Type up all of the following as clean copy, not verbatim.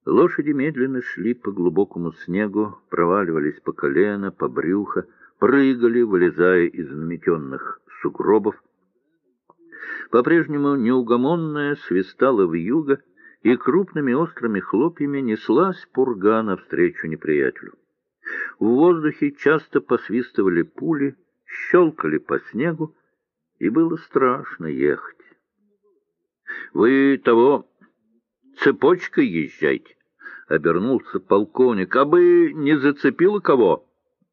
Лошади медленно шли по глубокому снегу, проваливались по колено, по брюхо, прыгали, вылезая из наметенных сугробов. По-прежнему неугомонная свистала вьюга, и крупными острыми хлопьями неслась пурга навстречу неприятелю. В воздухе часто посвистывали пули, щелкали по снегу, и было страшно ехать. — Вы того цепочкой езжайте, — обернулся полковник, — а бы не зацепило кого.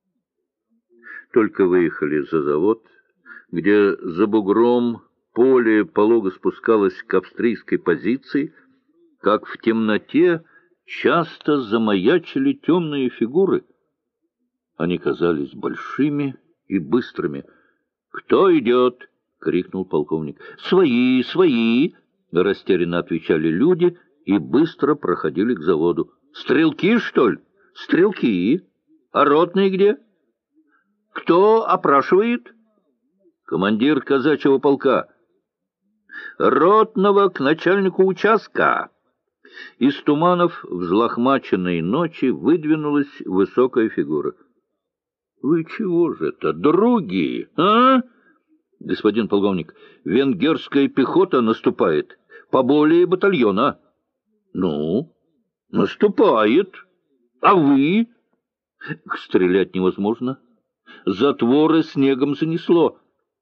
Только выехали за завод, где за бугром поле полого спускалось к австрийской позиции, как в темноте часто замаячили темные фигуры. Они казались большими и быстрыми. — Кто идет? — крикнул полковник. — Свои, свои! — растерянно отвечали люди и быстро проходили к заводу. — Стрелки, что ли? — Стрелки. А ротные где? — Кто опрашивает? — Командир казачьего полка. — Ротного к начальнику участка. Из туманов взлохмаченной ночи выдвинулась высокая фигура. — Вы чего же это, други, а? — Господин полковник, венгерская пехота наступает. Поболее батальона. — Ну, наступает. А вы? — Стрелять невозможно. Затворы снегом занесло.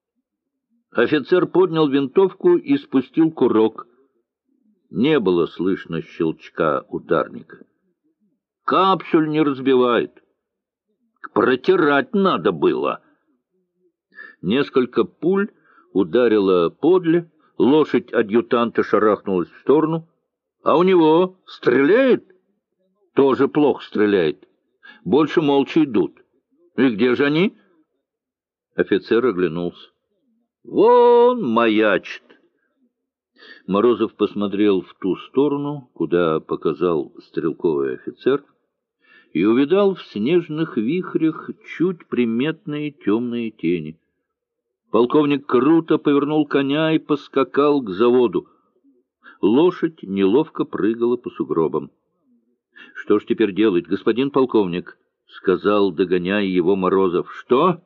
Офицер поднял винтовку и спустил курок. Не было слышно щелчка ударника. Капсюль не разбивает. Протирать надо было. Несколько пуль ударило подле, лошадь адъютанта шарахнулась в сторону. А у него стреляет? Тоже плохо стреляет. Больше молча идут. И где же они? Офицер оглянулся. Вон маячит. Морозов посмотрел в ту сторону, куда показал стрелковый офицер, и увидал в снежных вихрях чуть приметные темные тени. Полковник круто повернул коня и поскакал к заводу. Лошадь неловко прыгала по сугробам. — Что ж теперь делать, господин полковник? — сказал, догоняя его Морозов. — Что?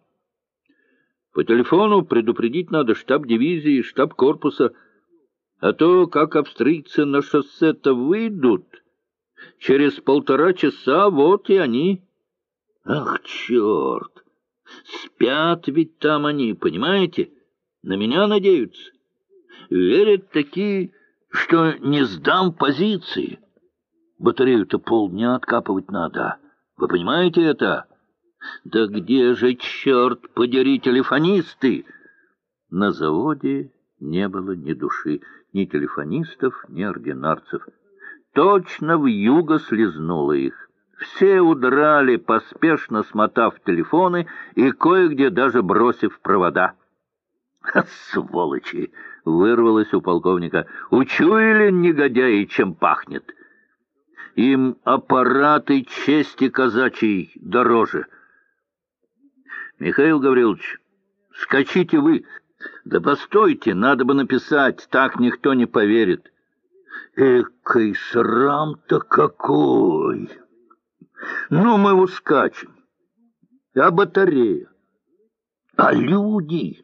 — По телефону предупредить надо штаб дивизии, штаб корпуса. А то, как австрийцы на шоссе-то выйдут, через 1,5 часа вот и они. Ах, черт! Спят ведь там они, понимаете? На меня надеются. Верят такие, что не сдам позиции. Батарею-то полдня откапывать надо. Вы понимаете это? Да где же, черт подери, телефонисты? На заводе не было ни души, ни телефонистов, ни ординарцев. Точно вьюга слезнула их. Все удрали, поспешно смотав телефоны и кое-где даже бросив провода. «Сволочи!» — вырвалось у полковника. «Учуяли, негодяи, чем пахнет! Им аппараты чести казачьей дороже!» «Михаил Гаврилович, скачите вы!» «Да постойте, надо бы написать, так никто не поверит». «Экой срам-то какой! Ну, мы ускачем. А батарея? А люди?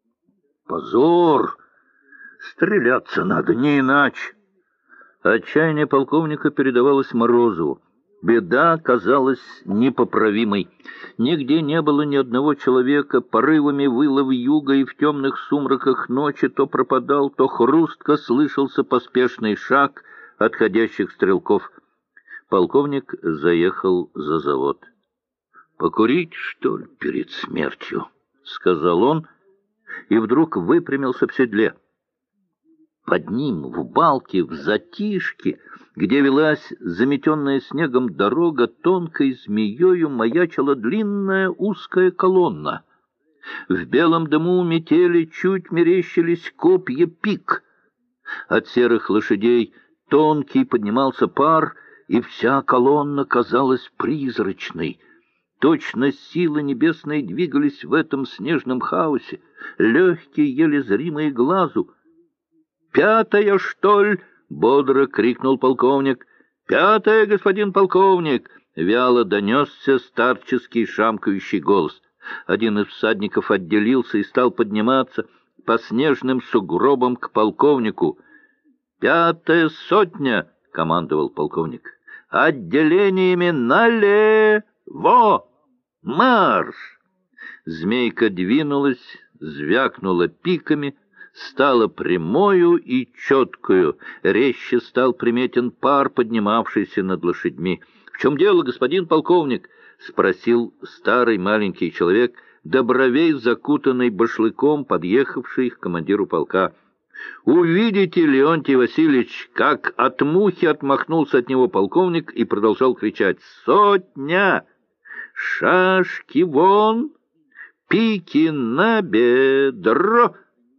Позор! Стреляться надо, не иначе». Отчаяние полковника передавалось Морозову. Беда казалась непоправимой. Нигде не было ни одного человека, порывами выла вьюга, и в темных сумраках ночи то пропадал, то хрустко слышался поспешный шаг отходящих стрелков. Полковник заехал за завод. — Покурить, что ли, перед смертью? — сказал он, и вдруг выпрямился в седле. Под ним, в балке, в затишке, где велась заметенная снегом дорога, тонкой змеёю маячила длинная узкая колонна. В белом дыму метели чуть мерещились копья пик. От серых лошадей тонкий поднимался пар, и вся колонна казалась призрачной. Точно силы небесные двигались в этом снежном хаосе, легкие, еле зримые глазу. «Пятая, что ли?» — бодро крикнул полковник. «Пятое, господин полковник!» — вяло донесся старческий шамкающий голос. Один из всадников отделился и стал подниматься по снежным сугробам к полковнику. «Пятая сотня!» — командовал полковник. «Отделениями налево! Марш!» Змейка двинулась, звякнула пиками, стала прямою и четкою. Резче стал приметен пар, поднимавшийся над лошадьми. — В чем дело, господин полковник? — спросил старый маленький человек, до бровей закутанный башлыком, подъехавший к командиру полка. — Увидите, Леонтий Васильевич, как от мухи отмахнулся от него полковник и продолжал кричать: «Сотня! Шашки вон! Пики на бедро!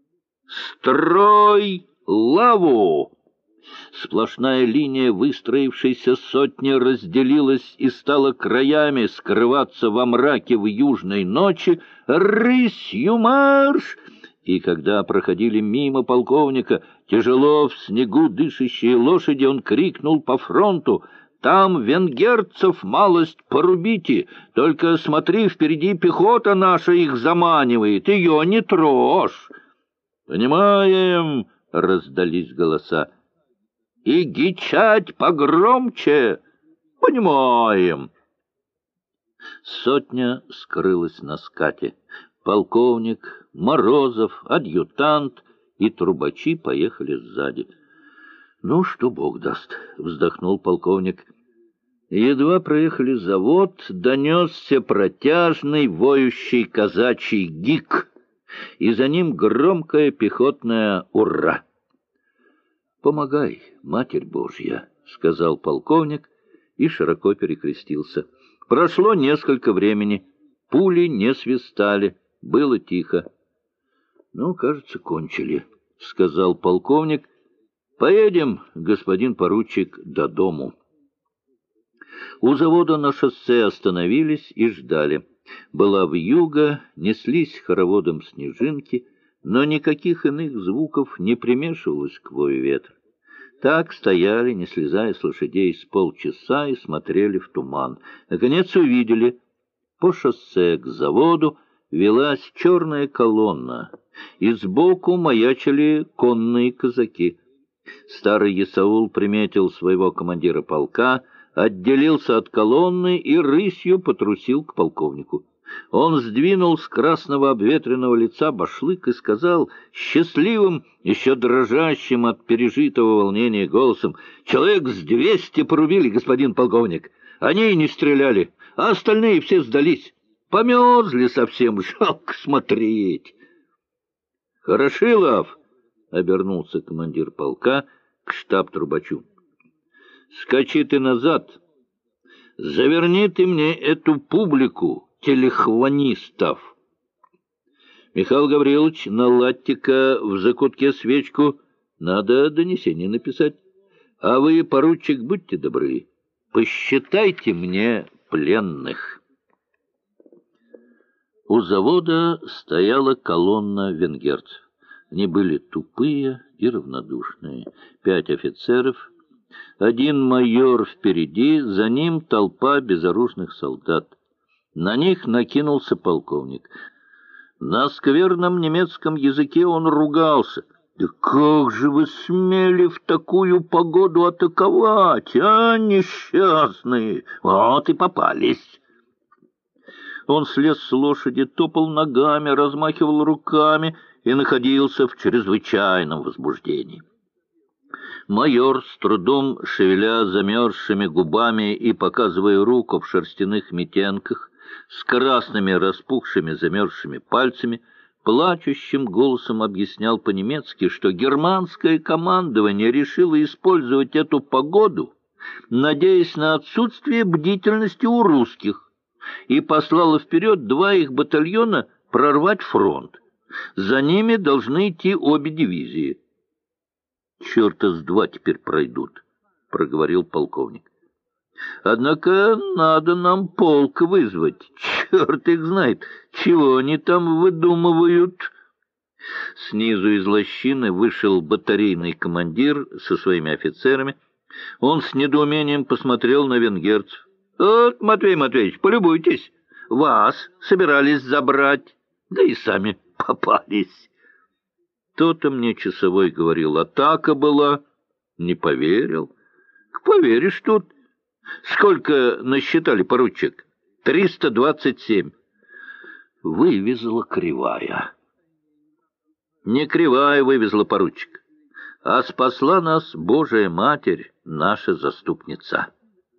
Строй лаву!» Сплошная линия выстроившейся сотни разделилась и стала краями скрываться во мраке в южной ночи. «Рысью марш!» И когда проходили мимо полковника тяжело в снегу дышащие лошади, он крикнул по фронту: «Там венгерцев малость порубите, только смотри, впереди пехота наша их заманивает, ее не трожь!» «Понимаем!» — раздались голоса. «И гичать погромче! Понимаем!» Сотня скрылась на скате. Полковник, Морозов, адъютант и трубачи поехали сзади. «Ну, что Бог даст», — вздохнул полковник. Едва проехали завод, донесся протяжный воющий казачий гик, и за ним громкое пехотное «Ура!». «Помогай, Матерь Божья», — сказал полковник и широко перекрестился. Прошло несколько времени, пули не свистали, было тихо. «Ну, кажется, кончили», — сказал полковник. «Поедем, господин поручик, до дому». У завода на шоссе остановились и ждали. Была вьюга, неслись хороводом снежинки, но никаких иных звуков не примешивалось к вою ветра. Так стояли, не слезая с лошадей, с полчаса и смотрели в туман. Наконец увидели. По шоссе к заводу велась черная колонна, и сбоку маячили конные казаки. Старый Есаул приметил своего командира полка, отделился от колонны и рысью потрусил к полковнику. Он сдвинул с красного обветренного лица башлык и сказал счастливым, еще дрожащим от пережитого волнения голосом: «Человек с 200 порубили, господин полковник. Они и не стреляли, а остальные все сдались. Померзли совсем, жалко смотреть». «Хорошилов!» — обернулся командир полка к штаб-трубачу. «Скачи ты назад, заверни ты мне эту публику телехванистов. Михаил Гаврилович, наладьте-ка в закутке свечку, надо донесение написать. А вы, поручик, будьте добры, посчитайте мне пленных». У завода стояла колонна венгерцев. Они были тупые и равнодушные. 5 офицеров, 1 майор впереди, за ним толпа безоружных солдат. На них накинулся полковник. На скверном немецком языке он ругался. «Да как же вы смели в такую погоду атаковать, а, несчастные? Вот и попались!» Он слез с лошади, топал ногами, размахивал руками и находился в чрезвычайном возбуждении. Майор, с трудом шевеля замерзшими губами и показывая руку в шерстяных митенках, с красными распухшими замерзшими пальцами, плачущим голосом объяснял по-немецки, что германское командование решило использовать эту погоду, надеясь на отсутствие бдительности у русских, и послало вперед 2 их батальона прорвать фронт. За ними должны идти обе дивизии. «Черта с 2 теперь пройдут», — проговорил полковник. «Однако надо нам полк вызвать. Черт их знает, чего они там выдумывают». Снизу из лощины вышел батарейный командир со своими офицерами. Он с недоумением посмотрел на венгерцев. «Вот, Матвей Матвеевич, полюбуйтесь, вас собирались забрать, да и сами попались». То-то мне часовой говорил, атака была. Не поверил. Поверишь тут. Сколько насчитали, поручик? 327. Вывезла кривая. Не кривая вывезла, поручик, а спасла нас Божия Матерь, наша заступница.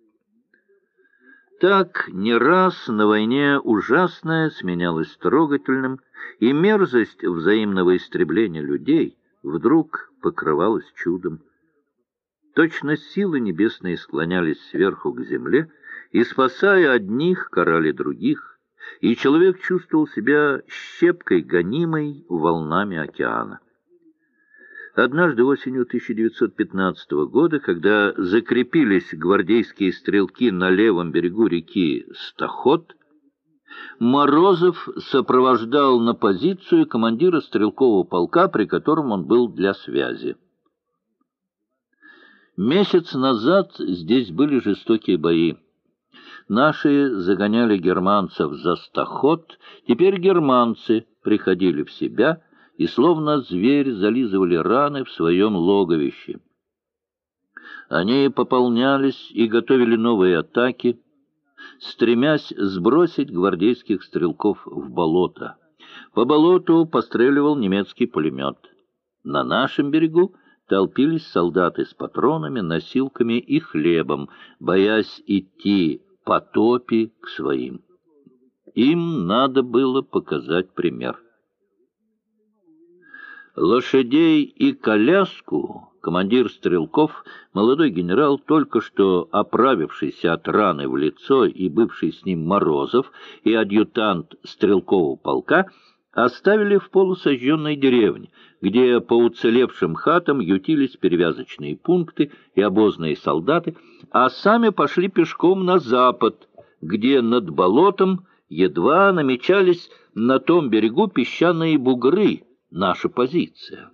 Так не раз на войне ужасное сменялось трогательным, и мерзость взаимного истребления людей вдруг покрывалась чудом. Точно силы небесные склонялись сверху к земле, и, спасая одних, карали других, и человек чувствовал себя щепкой, гонимой волнами океана. Однажды осенью 1915 года, когда закрепились гвардейские стрелки на левом берегу реки Стаход, Морозов сопровождал на позицию командира стрелкового полка, при котором он был для связи. Месяц назад здесь были жестокие бои. Наши загоняли германцев за Стаход, теперь германцы приходили в себя и словно зверь зализывали раны в своем логовище. Они пополнялись и готовили новые атаки, стремясь сбросить гвардейских стрелков в болото. По болоту постреливал немецкий пулемет. На нашем берегу толпились солдаты с патронами, носилками и хлебом, боясь идти по топи к своим. Им надо было показать пример. Лошадей и коляску командир стрелков, молодой генерал, только что оправившийся от раны в лицо, и бывший с ним Морозов, и адъютант стрелкового полка оставили в полусожженной деревне, где по уцелевшим хатам ютились перевязочные пункты и обозные солдаты, а сами пошли пешком на запад, где над болотом едва намечались на том берегу песчаные бугры, наша позиция.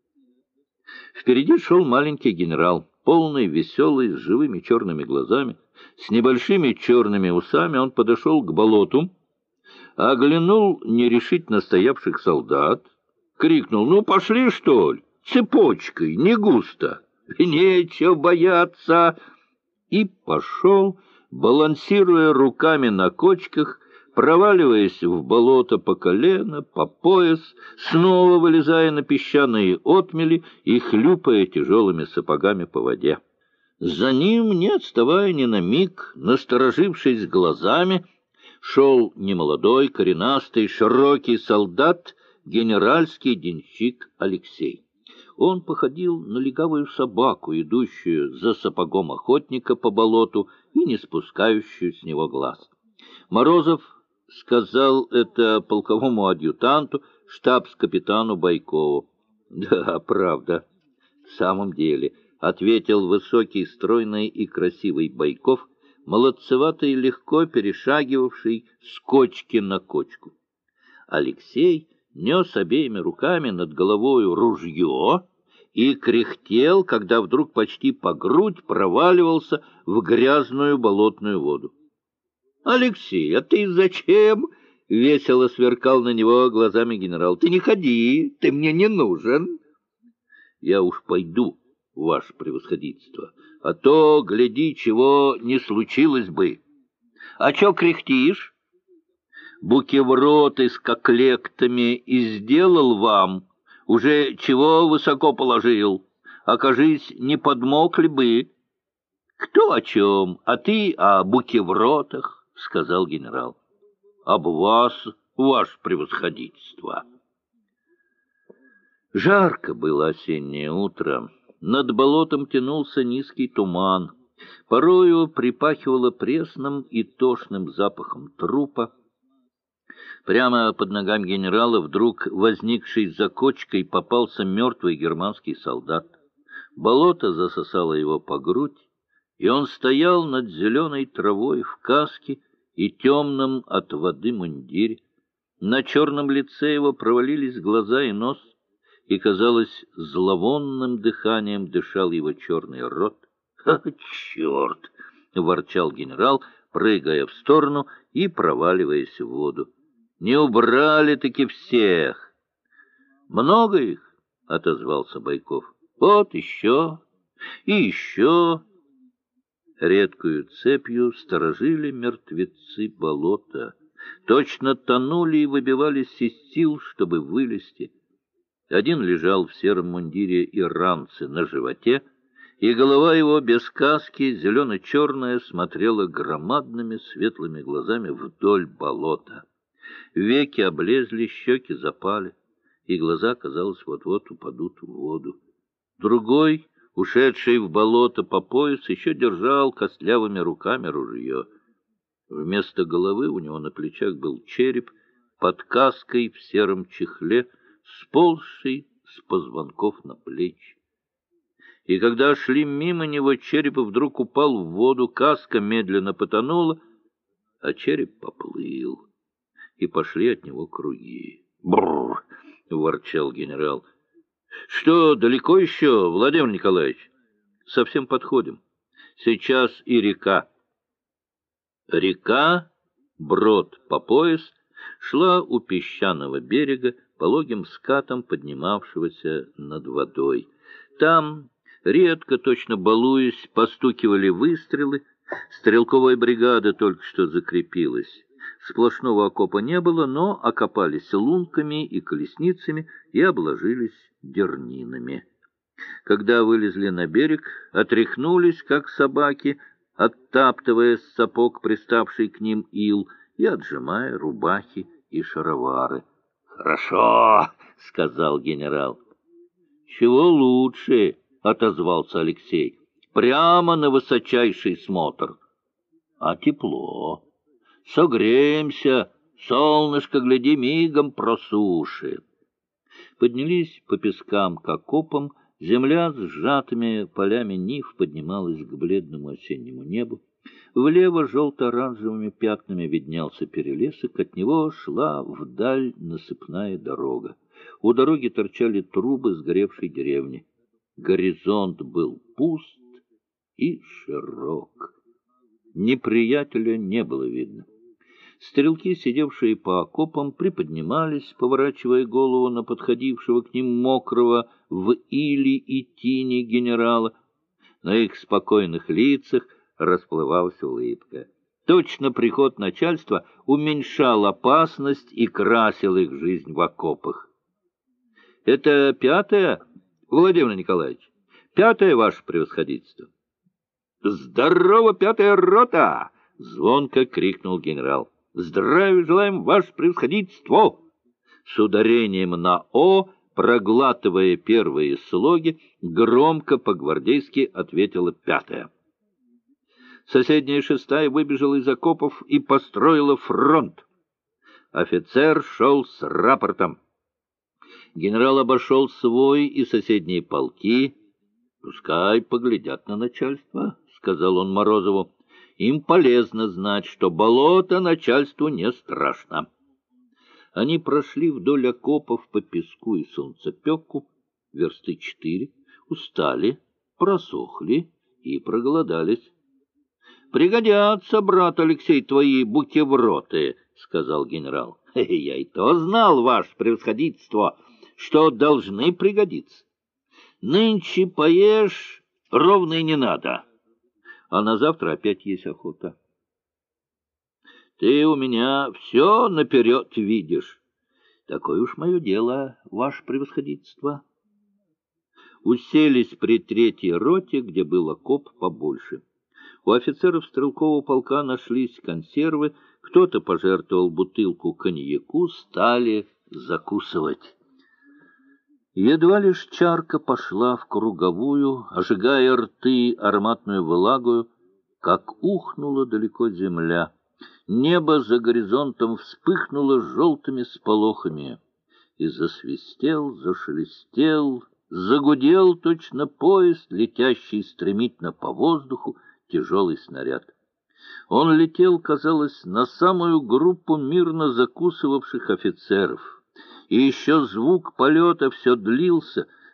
Впереди шел маленький генерал, полный, веселый, с живыми черными глазами, с небольшими черными усами. Он подошел к болоту, оглянул нерешительно стоявших солдат, крикнул: «Ну, пошли, что ли? Цепочкой, не густо. Нечего бояться!» И пошел, балансируя руками на кочках, проваливаясь в болото по колено, по пояс, снова вылезая на песчаные отмели и хлюпая тяжелыми сапогами по воде. За ним, не отставая ни на миг, насторожившись глазами, шел немолодой, коренастый, широкий солдат, генеральский денщик Алексей. Он походил на легавую собаку, идущую за сапогом охотника по болоту и не спускающую с него глаз. Морозов сказал это полковому адъютанту, штабс-капитану Байкову. — Да, правда, в самом деле, — ответил высокий, стройный и красивый Байков, молодцеватый и легко перешагивавший с кочки на кочку. Алексей нес обеими руками над головою ружье и кряхтел, когда вдруг почти по грудь проваливался в грязную болотную воду. — Алексей, а ты зачем? — весело сверкал на него глазами генерал. — Ты не ходи, ты мне не нужен. — Я уж пойду, ваше превосходительство, а то, гляди, чего не случилось бы. — А чё кряхтишь? Букевроты с коклектами и сделал вам, уже чего высоко положил, окажись, не подмокли бы. — Кто о чем, а ты о букевротах, — сказал генерал. — Об вас, ваше превосходительство. Жарко было осеннее утро. Над болотом тянулся низкий туман. Порою припахивало пресным и тошным запахом трупа. Прямо под ногами генерала, вдруг возникший за кочкой, попался мертвый германский солдат. Болото засосало его по грудь, и он стоял над зеленой травой в каске и темном от воды мундире. На черном лице его провалились глаза и нос, и, казалось, зловонным дыханием дышал его черный рот. Черт! — ворчал генерал, прыгая в сторону и проваливаясь в воду. — Не убрали-таки всех! — Много их, — отозвался Байков. — Вот еще и еще. Редкую цепью сторожили мертвецы болота. Точно тонули и выбивались из сил, чтобы вылезти. Один лежал в сером мундире и ранце на животе, и голова его без каски, зелено-черная, смотрела громадными светлыми глазами вдоль болота. Веки облезли, щеки запали, и глаза, казалось, вот-вот упадут в воду. Другой, ушедший в болото по пояс, еще держал костлявыми руками ружье. Вместо головы у него на плечах был череп под каской в сером чехле, сползший с позвонков на плечи. И когда шли мимо него, череп вдруг упал в воду, каска медленно потонула, а череп поплыл, и пошли от него круги. «Бррр!» — ворчал генерал. «Что, далеко еще, Владимир Николаевич?» «Совсем подходим. Сейчас и река». Река, брод по пояс, шла у песчаного берега, пологим скатом поднимавшегося над водой. Там, редко, точно балуясь, постукивали выстрелы. Стрелковая бригада только что закрепилась. Сплошного окопа не было, но окопались лунками и колесницами и обложились дернинами. Когда вылезли на берег, отряхнулись, как собаки, оттаптывая с сапог приставший к ним ил и отжимая рубахи и шаровары. — Хорошо, — сказал генерал. — Чего лучше, — отозвался Алексей. — Прямо на высочайший смотр. — А тепло. Согреемся, солнышко, гляди, мигом просушит. Поднялись по пескам к окопам. Земля с сжатыми полями нив поднималась к бледному осеннему небу. Влево желто-оранжевыми пятнами виднелся перелесок, от него шла вдаль насыпная дорога. У дороги торчали трубы сгоревшей деревни. Горизонт был пуст и широк. Неприятеля не было видно. Стрелки, сидевшие по окопам, приподнимались, поворачивая голову на подходившего к ним мокрого в иле и тине генерала. На их спокойных лицах расплывалась улыбка. Точно приход начальства уменьшал опасность и красил их жизнь в окопах. — Это пятое, Владимир Николаевич? Пятое, ваше превосходительство? — Здорово, пятая рота! — звонко крикнул генерал. — Здравия желаем, ваше превосходительство! С ударением на «о», проглатывая первые слоги, громко по-гвардейски ответила пятая. Соседняя шестая выбежала из окопов и построила фронт. Офицер шел с рапортом. Генерал обошел свой и соседние полки. — Пускай поглядят на начальство, — сказал он Морозову. — Им полезно знать, что болото начальству не страшно. Они прошли вдоль окопов по песку и солнцепеку, версты 4, устали, просохли и проголодались. — Пригодятся, брат Алексей, твои бутерброды, — сказал генерал. — Я и то знал, ваше превосходительство, что должны пригодиться. Нынче поешь, ровно и не надо, а на завтра опять есть охота. Ты у меня все наперед видишь. Такое уж мое дело, ваше превосходительство. Уселись при третьей роте, где был окоп побольше. У офицеров стрелкового полка нашлись консервы, кто-то пожертвовал бутылку коньяку, стали закусывать. Едва лишь чарка пошла в круговую, ожигая рты ароматную влагою, как ухнула далеко земля. Небо за горизонтом вспыхнуло желтыми сполохами, и засвистел, зашелестел, загудел точно поезд, летящий стремительно по воздуху, тяжелый снаряд. Он летел, казалось, на самую группу мирно закусывавших офицеров. И еще звук полета все длился,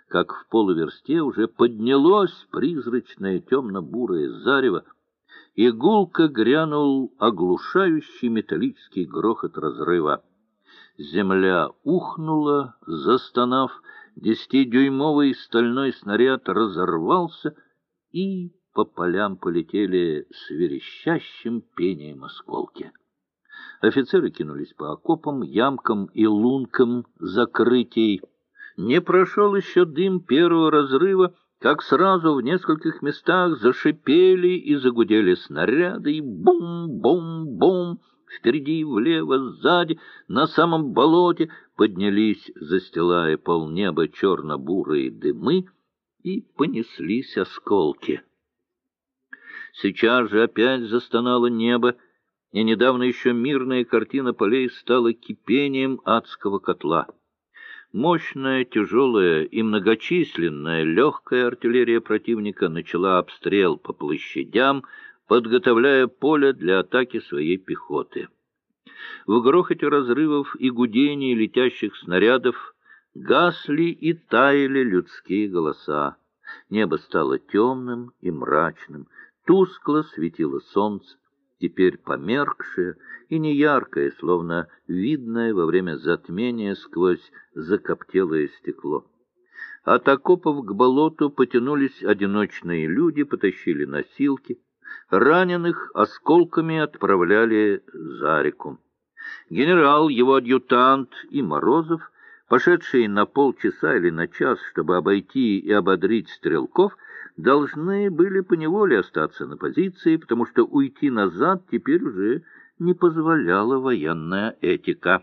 как в полуверсте уже поднялось призрачное темно-бурое зарево, и гулко грянул оглушающий металлический грохот разрыва. Земля ухнула, застонав, 10-дюймовый стальной снаряд разорвался, и по полям полетели с верещащим пением осколки. Офицеры кинулись по окопам, ямкам и лункам закрытий. Не прошел еще дым первого разрыва, как сразу в нескольких местах зашипели и загудели снаряды, и бум-бум-бум, впереди, влево, сзади, на самом болоте поднялись, застилая полнеба черно-бурые дымы, и понеслись осколки. Сейчас же опять застонало небо, и недавно еще мирная картина полей стала кипением адского котла. Мощная, тяжелая и многочисленная легкая артиллерия противника начала обстрел по площадям, подготовляя поле для атаки своей пехоты. В грохоте разрывов и гудении летящих снарядов гасли и таяли людские голоса. Небо стало темным и мрачным, тускло светило солнце, теперь померкшее и неяркое, словно видное во время затмения сквозь закоптелое стекло. От окопов к болоту потянулись одиночные люди, потащили носилки. Раненых осколками отправляли за реку. Генерал, его адъютант и Морозов, пошедшие на полчаса или на час, чтобы обойти и ободрить стрелков, должны были поневоле остаться на позиции, потому что уйти назад теперь уже не позволяла военная этика.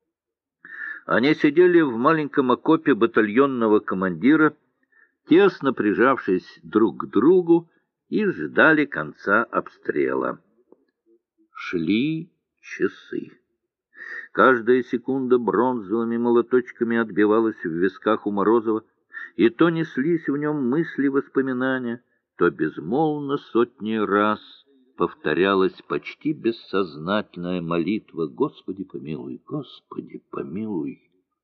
Они сидели в маленьком окопе батальонного командира, тесно прижавшись друг к другу, и ждали конца обстрела. Шли часы. Каждая секунда бронзовыми молоточками отбивалась в висках у Морозова, и то неслись в нем мысли, воспоминания, то безмолвно сотни раз повторялась почти бессознательная молитва: «Господи, помилуй! Господи, помилуй!»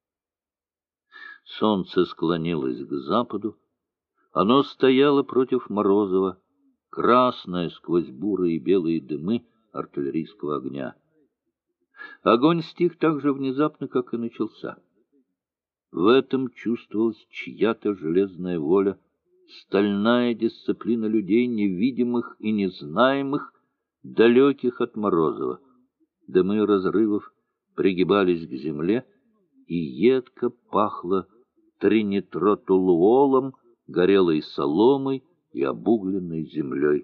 Солнце склонилось к западу. Оно стояло против Морозова, красное сквозь бурые и белые дымы артиллерийского огня. Огонь стих так же внезапно, как и начался. В этом чувствовалась чья-то железная воля, стальная дисциплина людей, невидимых и незнаемых, далеких от Морозова. Дымы разрывов пригибались к земле, и едко пахло тринитротолуолом, горелой соломой и обугленной землей.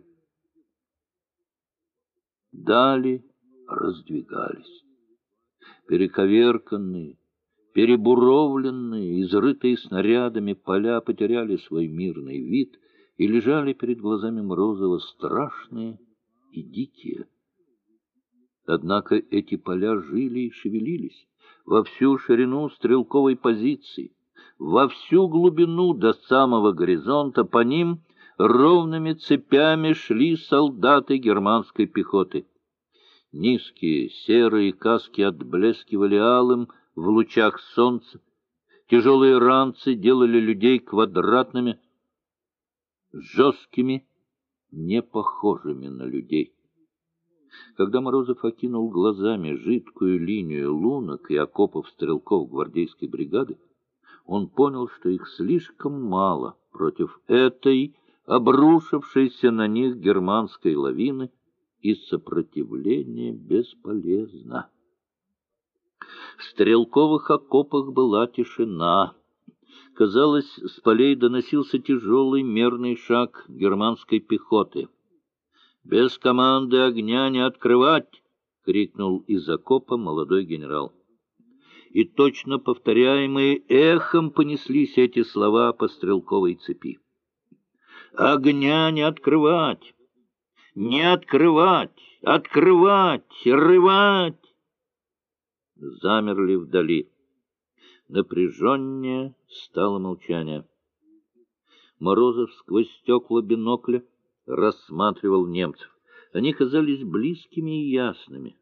Дали раздвигались. Перековерканные, перебуровленные, изрытые снарядами поля потеряли свой мирный вид и лежали перед глазами Морозова страшные и дикие. Однако эти поля жили и шевелились во всю ширину стрелковой позиции, во всю глубину до самого горизонта. По ним ровными цепями шли солдаты германской пехоты. Низкие серые каски отблескивали алым в лучах солнца. Тяжелые ранцы делали людей квадратными, жесткими, не похожими на людей. Когда Морозов окинул глазами жидкую линию лунок и окопов стрелков гвардейской бригады, он понял, что их слишком мало против этой обрушившейся на них германской лавины, и сопротивление бесполезно. В стрелковых окопах была тишина. Казалось, с полей доносился тяжелый мерный шаг германской пехоты. «Без команды огня не открывать!» — крикнул из окопа молодой генерал. И точно повторяемые эхом понеслись эти слова по стрелковой цепи. «Огня не открывать! Не открывать! Открывать! Рвать!» Замерли вдали. Напряженнее стало молчание. Морозов сквозь стекла бинокля рассматривал немцев. Они казались близкими и ясными.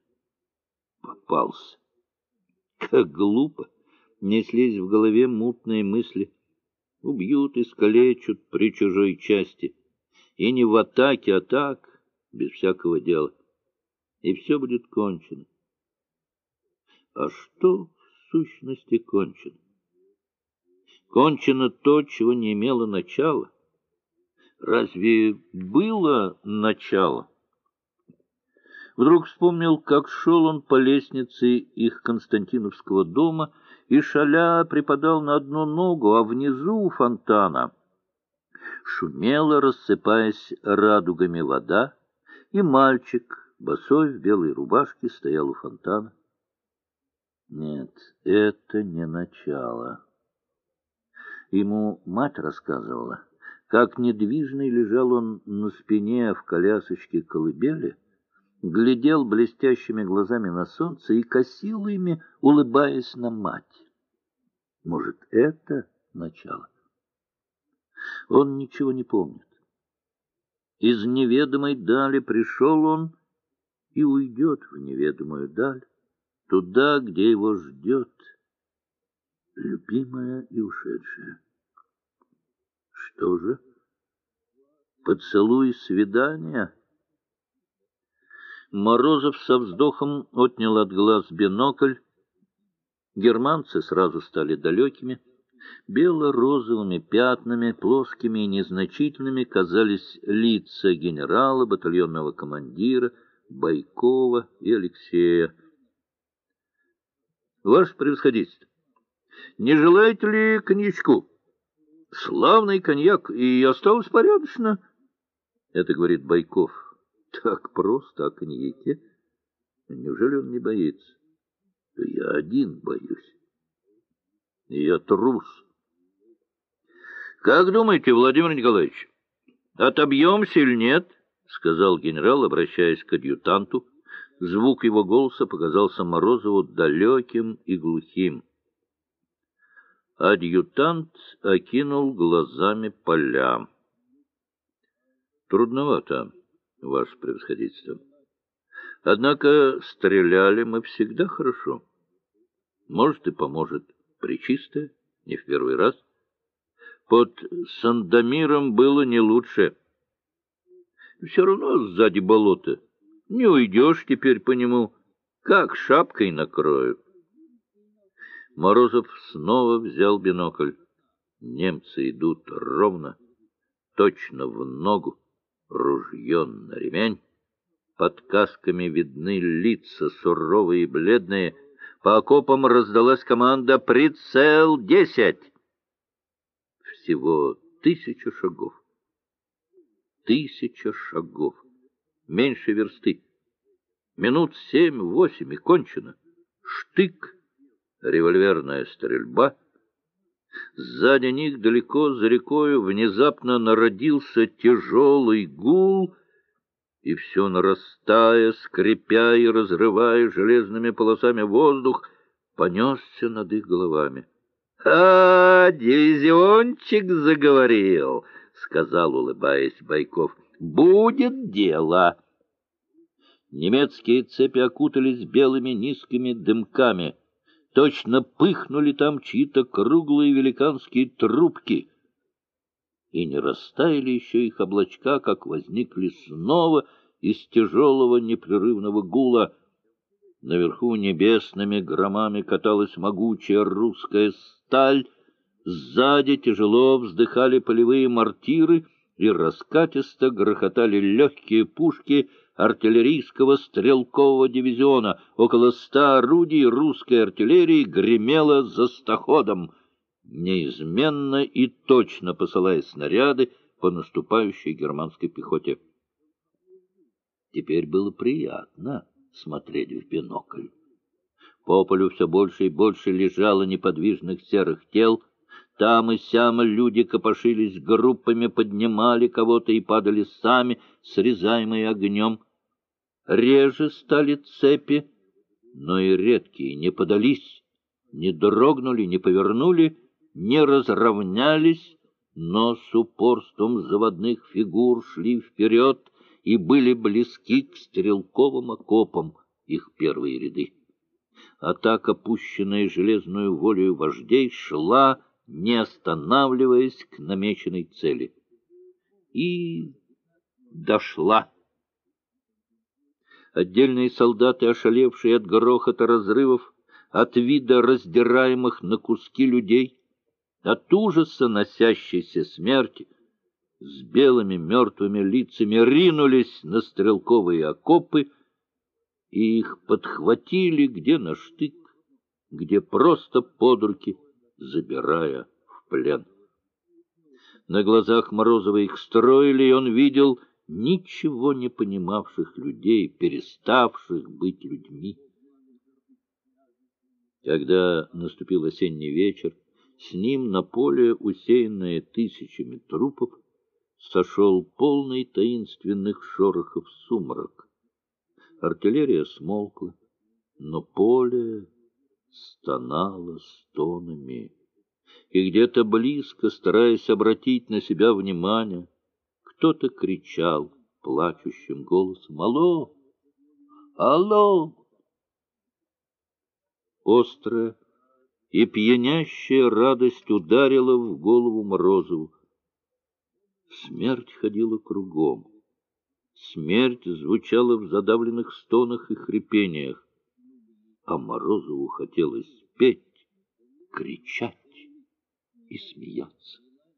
Попался. Как глупо! Неслись в голове мутные мысли. Убьют, искалечат при чужой части. И не в атаке, а так, без всякого дела. И все будет кончено. А что в сущности кончено? Кончено то, чего не имело начала. Разве было начало? Вдруг вспомнил, как шел он по лестнице их константиновского дома и, шаля, припадал на одну ногу, а внизу у фонтана шумела, рассыпаясь радугами, вода, и мальчик, босой в белой рубашке, стоял у фонтана. Нет, это не начало. Ему мать рассказывала, как недвижный лежал он на спине в колясочке колыбели, глядел блестящими глазами на солнце и косил ими, улыбаясь на мать. Может, это начало? Он ничего не помнит. Из неведомой дали пришел он и уйдет в неведомую даль, туда, где его ждет любимая и ушедшая. Что же? Поцелуй свидания? Морозов со вздохом отнял от глаз бинокль. Германцы сразу стали далекими. Бело-розовыми пятнами, плоскими и незначительными, казались лица генерала, батальонного командира, Байкова и Алексея. — Ваше превосходительство, не желаете ли коньячку? Славный коньяк, и осталось порядочно. Это говорит Байков. Так просто о коньяке. Неужели он не боится? Да я один боюсь. Я трус. Как думаете, Владимир Николаевич, отобьемся или нет? Сказал генерал, обращаясь к адъютанту. Звук его голоса показался Морозову далеким и глухим. Адъютант окинул глазами поля. Трудновато, ваше превосходительство. Однако стреляли мы всегда хорошо. Может, и поможет пречистое, не в первый раз. Под Сандомиром было не лучше. Все равно сзади болото. Не уйдешь теперь по нему, как шапкой накроют. Морозов снова взял бинокль. Немцы идут ровно, точно в ногу, ружье на ремень. Под касками видны лица суровые и бледные. По окопам раздалась команда «Прицел 10!» Всего 1000 шагов. 1000 шагов. Меньше версты. Минут 7-8 и кончено. Штык. Револьверная стрельба. Сзади них, далеко за рекою, внезапно народился тяжелый гул, и все нарастая, скрипя и разрывая железными полосами воздух, понесся над их головами. — А, дивизиончик заговорил, — сказал, улыбаясь Байков. — Будет дело. Немецкие цепи окутались белыми низкими дымками. Точно пыхнули там чьи-то круглые великанские трубки. И не растаяли еще их облачка, как возникли снова из тяжелого непрерывного гула. Наверху небесными громами каталась могучая русская сталь, сзади тяжело вздыхали полевые мортиры и раскатисто грохотали легкие пушки артиллерийского стрелкового дивизиона. Около 100 орудий русской артиллерии гремело за стоходом, неизменно и точно посылая снаряды по наступающей германской пехоте. Теперь было приятно смотреть в бинокль. По полю все больше и больше лежало неподвижных серых тел. Там и сям люди копошились группами, поднимали кого-то и падали сами, срезаемые огнем. Реже стали цепи, но и редкие не подались, не дрогнули, не повернули, не разровнялись, но с упорством заводных фигур шли вперед и были близки к стрелковым окопам их первые ряды. Атака, пущенная железную волею вождей, шла не останавливаясь к намеченной цели. И дошла. Отдельные солдаты, ошалевшие от грохота разрывов, от вида раздираемых на куски людей, от ужаса носящейся смерти, с белыми мертвыми лицами ринулись на стрелковые окопы, и их подхватили где на штык, где просто под руки, забирая в плен. На глазах Морозова их строили, и он видел ничего не понимавших людей, переставших быть людьми. Когда наступил осенний вечер, с ним на поле, усеянное тысячами трупов, сошел полный таинственных шорохов сумрак. Артиллерия смолкла, но поле стонало стонами. И где-то близко, стараясь обратить на себя внимание, кто-то кричал плачущим голосом: «Алло! Алло!» Острая и пьянящая радость ударила в голову Морозову. Смерть ходила кругом. Смерть звучала в задавленных стонах и хрипениях. А Морозову хотелось петь, кричать и смеяться.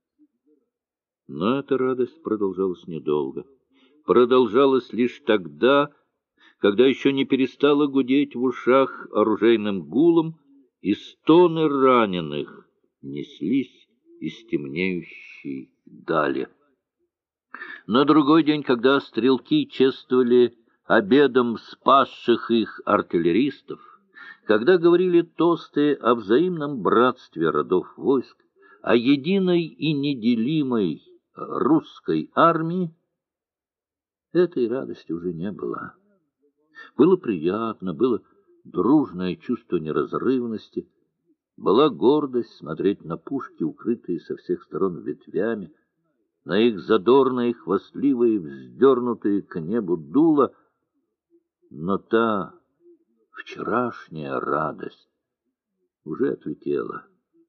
Но эта радость продолжалась недолго. Продолжалась лишь тогда, когда еще не перестало гудеть в ушах оружейным гулом, и стоны раненых неслись из темнеющей дали. На другой день, когда стрелки чествовали обедом спасших их артиллеристов, когда говорили тосты о взаимном братстве родов войск, о единой и неделимой русской армии, этой радости уже не было. Было приятно, было дружное чувство неразрывности, была гордость смотреть на пушки, укрытые со всех сторон ветвями, на их задорные, хвастливые, вздернутые к небу дула, но та вчерашняя радость уже отлетела.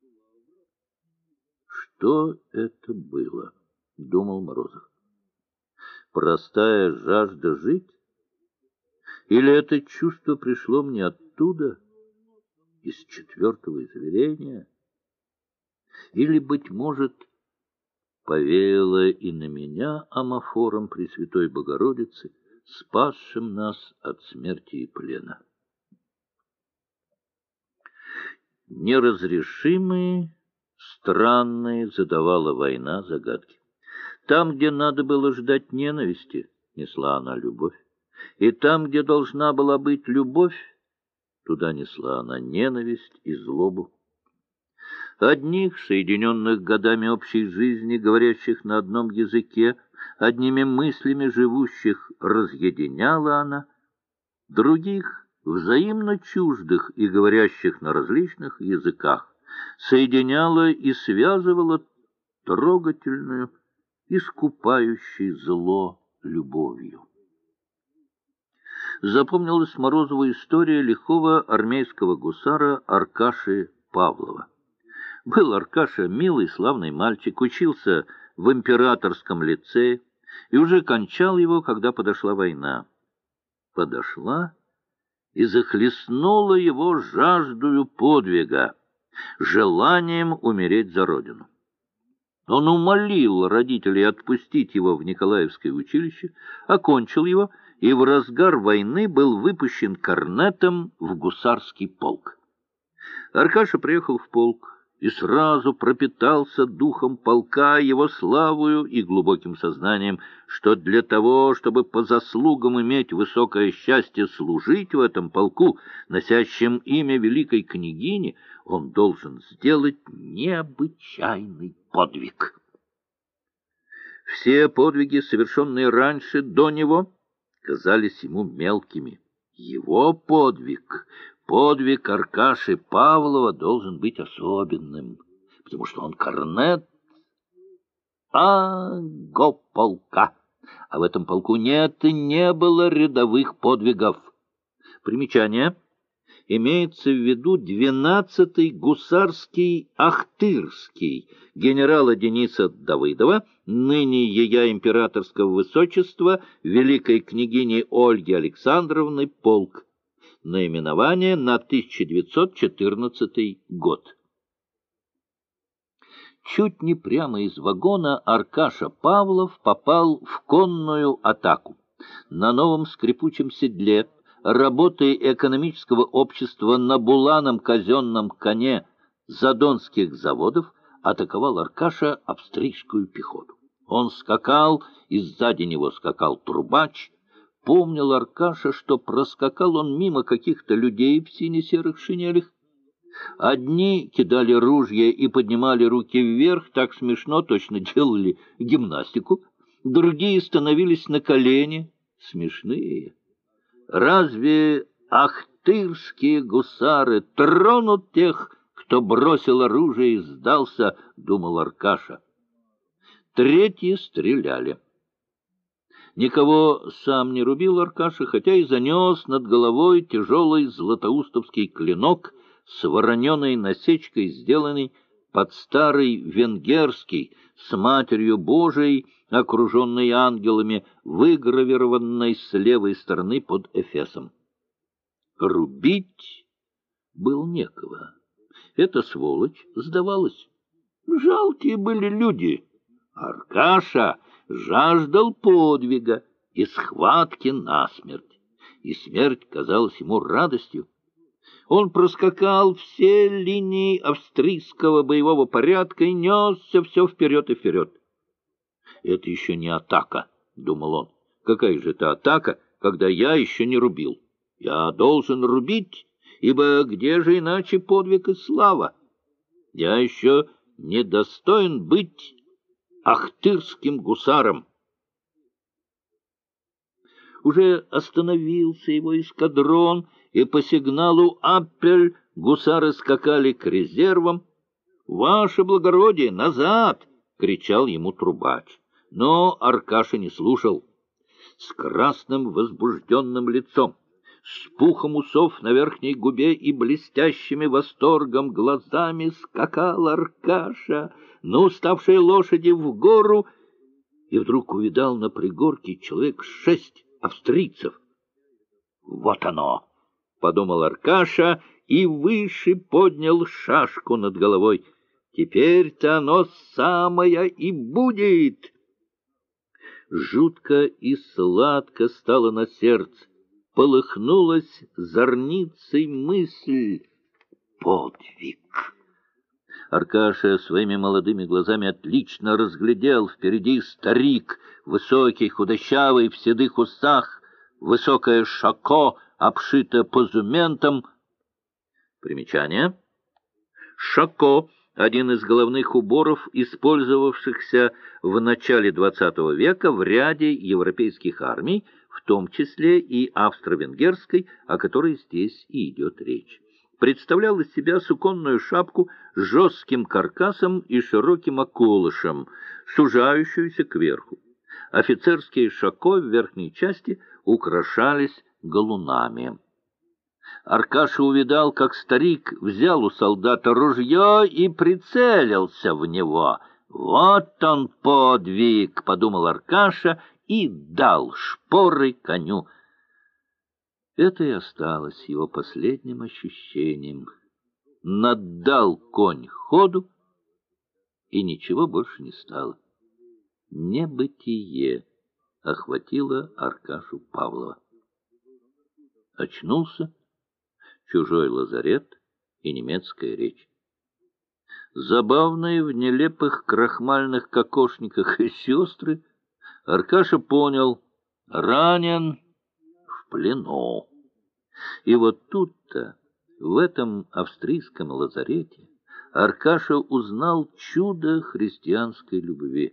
Что это было? — думал Морозов. Простая жажда жить? Или это чувство пришло мне оттуда, из четвертого измерения? Или, быть может, повеяло и на меня амофором Пресвятой Богородицы, спасшим нас от смерти и плена? Неразрешимые, странные задавала война загадки. Там, где надо было ждать ненависти, несла она любовь. И там, где должна была быть любовь, туда несла она ненависть и злобу. Одних, соединенных годами общей жизни, говорящих на одном языке, одними мыслями живущих, разъединяла она, других, взаимно чуждых и говорящих на различных языках, соединяла и связывала трогательную, искупающей зло любовью. Запомнилась Морозову история лихого армейского гусара Аркаши Павлова. Был Аркаша милый, славный мальчик, учился в императорском лицее и уже кончал его, когда подошла война. Подошла и захлестнула его жаждою подвига, желанием умереть за родину. Он умолил родителей отпустить его в Николаевское училище, окончил его и в разгар войны был выпущен корнетом в гусарский полк. Аркаша приехал в полк и сразу пропитался духом полка, его славою и глубоким сознанием, что для того, чтобы по заслугам иметь высокое счастье служить в этом полку, носящем имя великой княгини, он должен сделать необычайный подвиг. Все подвиги, совершенные раньше, до него, казались ему мелкими. Его подвиг, подвиг Аркаши Павлова, должен быть особенным, потому что он корнет полка, а в этом полку нет и не было рядовых подвигов. Примечание. имеется в виду 12-й гусарский Ахтырский генерала Дениса Давыдова, ныне ея императорского высочества великой княгини Ольги Александровны полк. Наименование на 1914 год. Чуть не прямо из вагона Аркаша Павлов попал в конную атаку. На новом скрипучем седле, работой экономического общества на буланом казенном коне Задонских заводов, атаковал Аркаша австрийскую пехоту. Он скакал, и сзади него скакал трубач. Помнил Аркаша, что проскакал он мимо каких-то людей в сине-серых шинелях. Одни кидали ружья и поднимали руки вверх, так смешно, точно делали гимнастику. Другие становились на колени, смешные. Разве ахтырские гусары тронут тех, кто бросил оружие и сдался, думал Аркаша. Третьи стреляли. Никого сам не рубил Аркаша, хотя и занес над головой тяжелый златоустовский клинок с вороненой насечкой, сделанный под старый венгерский, с Матерью Божией, окруженной ангелами, выгравированной с левой стороны под эфесом. Рубить было некого. Эта сволочь сдавалась. Жалкие были люди. Аркаша жаждал подвига и схватки насмерть, и смерть казалась ему радостью. Он проскакал все линии австрийского боевого порядка и несся все вперед и вперед. «Это еще не атака», — думал он. «Какая же это атака, когда я еще не рубил? Я должен рубить, ибо где же иначе подвиг и слава? Я еще не достоин быть ахтырским гусаром». Уже остановился его эскадрон, и по сигналу «Аппель» гусары скакали к резервам. «Ваше благородие, назад!» — кричал ему трубач. Но Аркаша не слушал. С красным возбужденным лицом, с пухом усов на верхней губе и блестящими восторгом глазами скакал Аркаша на уставшей лошади в гору, и вдруг увидал на пригорке человек 6 австрийцев. «Вот оно!» — подумал Аркаша и выше поднял шашку над головой. «Теперь-то оно самое и будет!» Жутко и сладко стало на сердце. Полыхнулась зорницей мысль — подвиг. Аркаша своими молодыми глазами отлично разглядел впереди старик, высокий, худощавый, в седых усах, высокое шако, обшито позументом. Примечание. Шако — один из головных уборов, использовавшихся в начале XX века в ряде европейских армий, в том числе и австро-венгерской, о которой здесь и идет речь. Представлял из себя суконную шапку с жестким каркасом и широким околышем, сужающуюся кверху. Офицерские шако в верхней части украшались галунами. Аркаша увидал, как старик взял у солдата ружье и прицелился в него. «Вот он подвиг!» — подумал Аркаша и дал шпоры коню. Это и осталось его последним ощущением. Наддал конь ходу, и ничего больше не стало. Небытие охватило Аркашу Павлова. Очнулся чужой лазарет и немецкая речь. Забавные в нелепых крахмальных кокошниках и сестры, Аркаша понял — ранен, в плену. И вот тут-то, в этом австрийском лазарете, Аркаша узнал чудо христианской любви.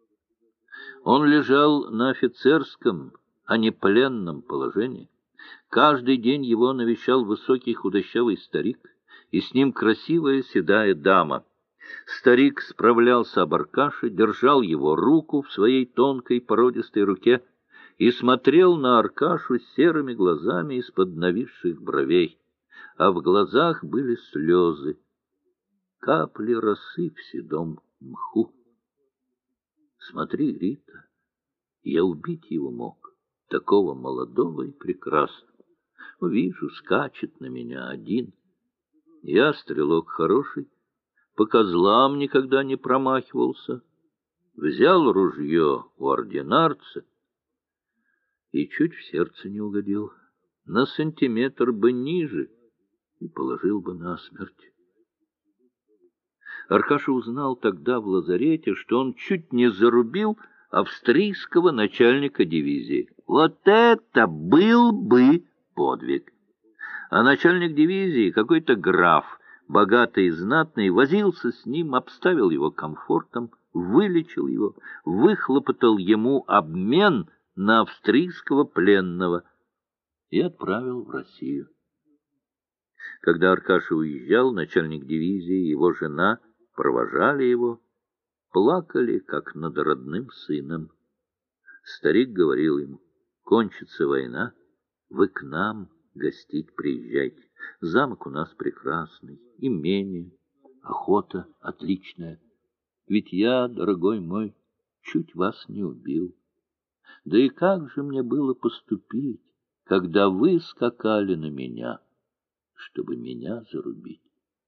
Он лежал на офицерском, а не пленном положении. Каждый день его навещал высокий худощавый старик, и с ним красивая седая дама. Старик справлялся об Аркаше, держал его руку в своей тонкой породистой руке и смотрел на Аркашу серыми глазами из-под нависших бровей. а в глазах были слезы, капли росы в седом мху. Смотри, Рита, я убить его мог, такого молодого и прекрасного. Вижу, скачет на меня один. Я стрелок хороший, по козлам никогда не промахивался. Взял ружье у ординарца и чуть в сердце не угодил. На сантиметр бы ниже и положил бы насмерть. Аркаша узнал тогда в лазарете, что он чуть не зарубил австрийского начальника дивизии. Вот это был бы подвиг! А начальник дивизии, какой-то граф, богатый и знатный, возился с ним, обставил его комфортом, вылечил его, выхлопотал ему обмен на австрийского пленного и отправил в Россию. Когда Аркаша уезжал, начальник дивизии и его жена провожали его, плакали, как над родным сыном. Старик говорил ему: кончится война, вы к нам гостить приезжайте. Замок у нас прекрасный, имение, охота отличная. Ведь я, дорогой мой, чуть вас не убил. Да и как же мне было поступить, когда вы скакали на меня, чтобы меня зарубить?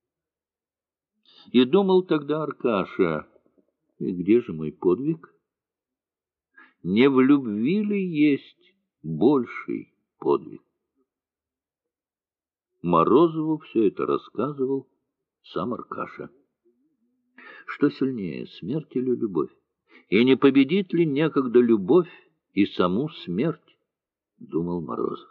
И думал тогда Аркаша: и где же мой подвиг? Не в любви ли есть больший подвиг? Морозову все это рассказывал сам Аркаша. Что сильнее, смерть или любовь? И не победит ли некогда любовь и саму смерть? Думал Морозов.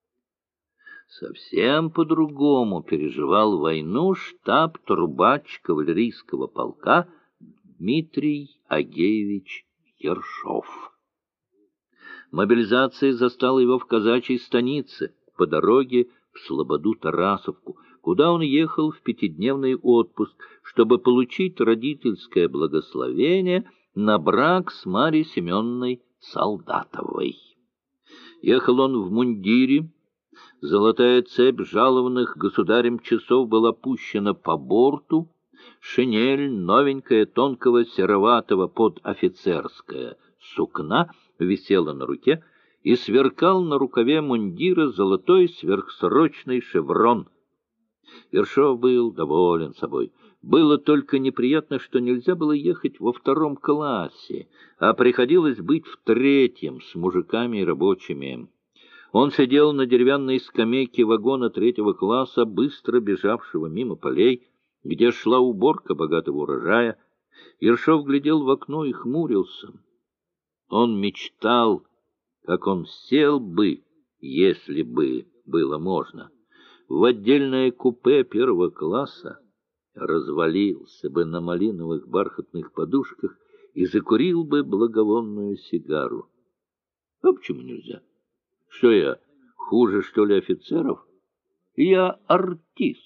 Совсем по-другому переживал войну штаб-трубач кавалерийского полка Дмитрий Агеевич Ершов. Мобилизация застала его в казачьей станице по дороге в Слободу-Тарасовку, куда он ехал в 5-дневный отпуск, чтобы получить родительское благословение на брак с Марьей Семеновной Солдатовой. Ехал он в мундире, золотая цепь жалованных государем часов была пущена по борту, шинель новенькая, тонкого сероватого подофицерская сукна висела на руке, и сверкал на рукаве мундира золотой сверхсрочный шеврон. Ершов был доволен собой. Было только неприятно, что нельзя было ехать во 2 классе, а приходилось быть в 3 с мужиками и рабочими. Он сидел на деревянной скамейке вагона 3 класса, быстро бежавшего мимо полей, где шла уборка богатого урожая. Ершов глядел в окно и хмурился. Он мечтал, как он сел бы, если бы было можно, в отдельное купе 1 класса, развалился бы на малиновых бархатных подушках и закурил бы благовонную сигару. А почему нельзя? Что я, хуже, что ли, офицеров? Я артист.